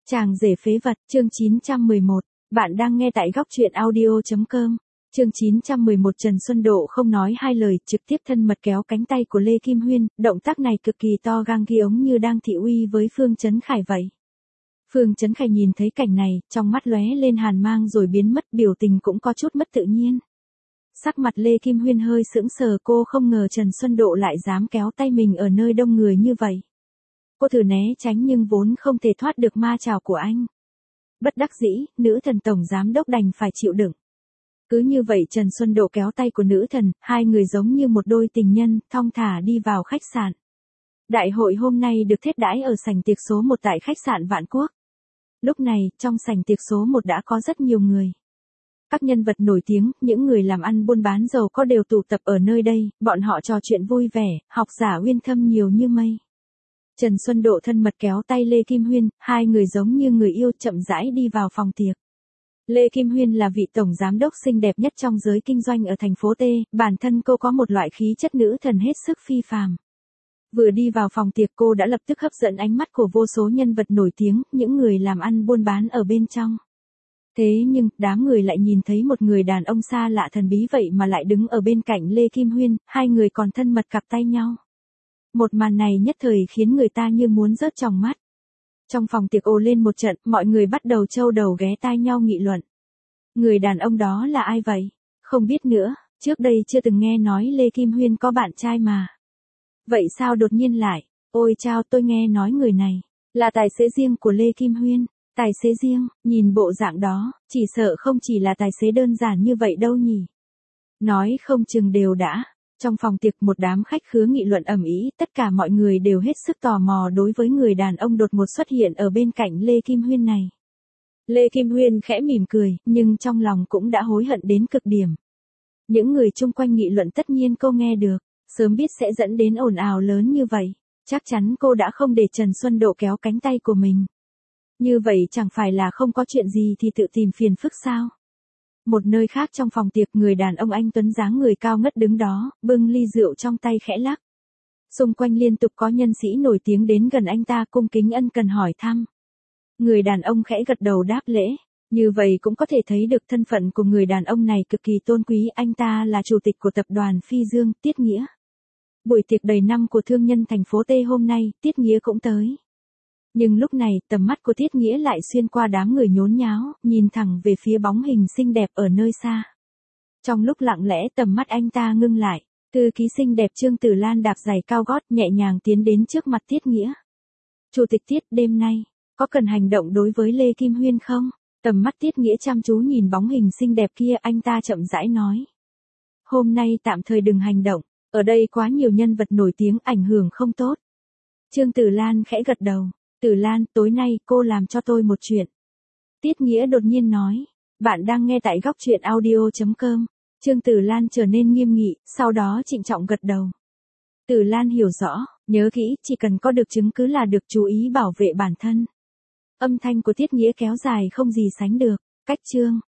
Chàng rể phế vật, chương 911. Bạn đang nghe tại góc truyện audio.com. Chương 911. Trần Xuân Độ không nói hai lời, trực tiếp thân mật kéo cánh tay của Lê Kim Huyên, động tác này cực kỳ to gan ghi ống như đang thị uy với Phương Chấn Khải vậy. Phương Chấn Khải nhìn thấy cảnh này, trong mắt lóe lên hàn mang rồi biến mất, biểu tình cũng có chút mất tự nhiên. Sắc mặt Lê Kim Huyên hơi sững sờ, cô không ngờ Trần Xuân Độ lại dám kéo tay mình ở nơi đông người như vậy. Cô thử né tránh nhưng vốn không thể thoát được ma trảo của anh. Bất đắc dĩ, nữ thần tổng giám đốc đành phải chịu đựng. Cứ như vậy Trần Xuân Độ kéo tay của nữ thần, hai người giống như một đôi tình nhân, thong thả đi vào khách sạn. Đại hội hôm nay được thiết đãi ở sảnh tiệc số 1 tại khách sạn Vạn Quốc. Lúc này, trong sảnh tiệc số 1 đã có rất nhiều người. Các nhân vật nổi tiếng, những người làm ăn buôn bán giàu có đều tụ tập ở nơi đây, bọn họ trò chuyện vui vẻ, học giả uyên thâm nhiều như mây. Trần Xuân Độ thân mật kéo tay Lê Kim Huyên, hai người giống như người yêu chậm rãi đi vào phòng tiệc. Lê Kim Huyên là vị tổng giám đốc xinh đẹp nhất trong giới kinh doanh ở thành phố T, bản thân cô có một loại khí chất nữ thần hết sức phi phàm. Vừa đi vào phòng tiệc cô đã lập tức hấp dẫn ánh mắt của vô số nhân vật nổi tiếng, những người làm ăn buôn bán ở bên trong. Thế nhưng, đám người lại nhìn thấy một người đàn ông xa lạ thần bí vậy mà lại đứng ở bên cạnh Lê Kim Huyên, hai người còn thân mật cặp tay nhau. Một màn này nhất thời khiến người ta như muốn rớt tròng mắt. Trong phòng tiệc ồ lên một trận, mọi người bắt đầu trâu đầu ghé tai nhau nghị luận. Người đàn ông đó là ai vậy? Không biết nữa, trước đây chưa từng nghe nói Lê Kim Huyên có bạn trai mà. Vậy sao đột nhiên lại? Ôi chao, tôi nghe nói người này là tài xế riêng của Lê Kim Huyên. Tài xế riêng, nhìn bộ dạng đó, chỉ sợ không chỉ là tài xế đơn giản như vậy đâu nhỉ. Nói không chừng đều đã. Trong phòng tiệc một đám khách khứa nghị luận ầm ĩ, tất cả mọi người đều hết sức tò mò đối với người đàn ông đột ngột xuất hiện ở bên cạnh Lê Kim Huyên này. Lê Kim Huyên khẽ mỉm cười, nhưng trong lòng cũng đã hối hận đến cực điểm. Những người chung quanh nghị luận tất nhiên cô nghe được, sớm biết sẽ dẫn đến ồn ào lớn như vậy, chắc chắn cô đã không để Trần Xuân Độ kéo cánh tay của mình. Như vậy chẳng phải là không có chuyện gì thì tự tìm phiền phức sao? Một nơi khác trong phòng tiệc, người đàn ông anh tuấn dáng người cao ngất đứng đó, bưng ly rượu trong tay khẽ lắc. Xung quanh liên tục có nhân sĩ nổi tiếng đến gần anh ta cung kính ân cần hỏi thăm. Người đàn ông khẽ gật đầu đáp lễ. Như vậy cũng có thể thấy được thân phận của người đàn ông này cực kỳ tôn quý, anh ta là chủ tịch của tập đoàn Phi Dương, Tiết Nghĩa. Buổi tiệc đầy năm của thương nhân thành phố T hôm nay, Tiết Nghĩa cũng tới. Nhưng lúc này, tầm mắt của Tiết Nghĩa lại xuyên qua đám người nhốn nháo, nhìn thẳng về phía bóng hình xinh đẹp ở nơi xa. Trong lúc lặng lẽ tầm mắt anh ta ngưng lại, thư ký xinh đẹp Trương Tử Lan đạp giày cao gót nhẹ nhàng tiến đến trước mặt Tiết Nghĩa. Chủ tịch Tiết, đêm nay, có cần hành động đối với Lê Kim Huyên không? Tầm mắt Tiết Nghĩa chăm chú nhìn bóng hình xinh đẹp kia, anh ta chậm rãi nói. Hôm nay tạm thời đừng hành động, ở đây quá nhiều nhân vật nổi tiếng ảnh hưởng không tốt. Trương Tử Lan khẽ gật đầu. Tử Lan, tối nay cô làm cho tôi một chuyện. Tiết Nghĩa đột nhiên nói. Bạn đang nghe tại góc truyện audio.com. Trương Tử Lan trở nên nghiêm nghị, sau đó trịnh trọng gật đầu. Tử Lan hiểu rõ, nhớ kỹ, chỉ cần có được chứng cứ là được, chú ý bảo vệ bản thân. Âm thanh của Tiết Nghĩa kéo dài không gì sánh được. Cách chương.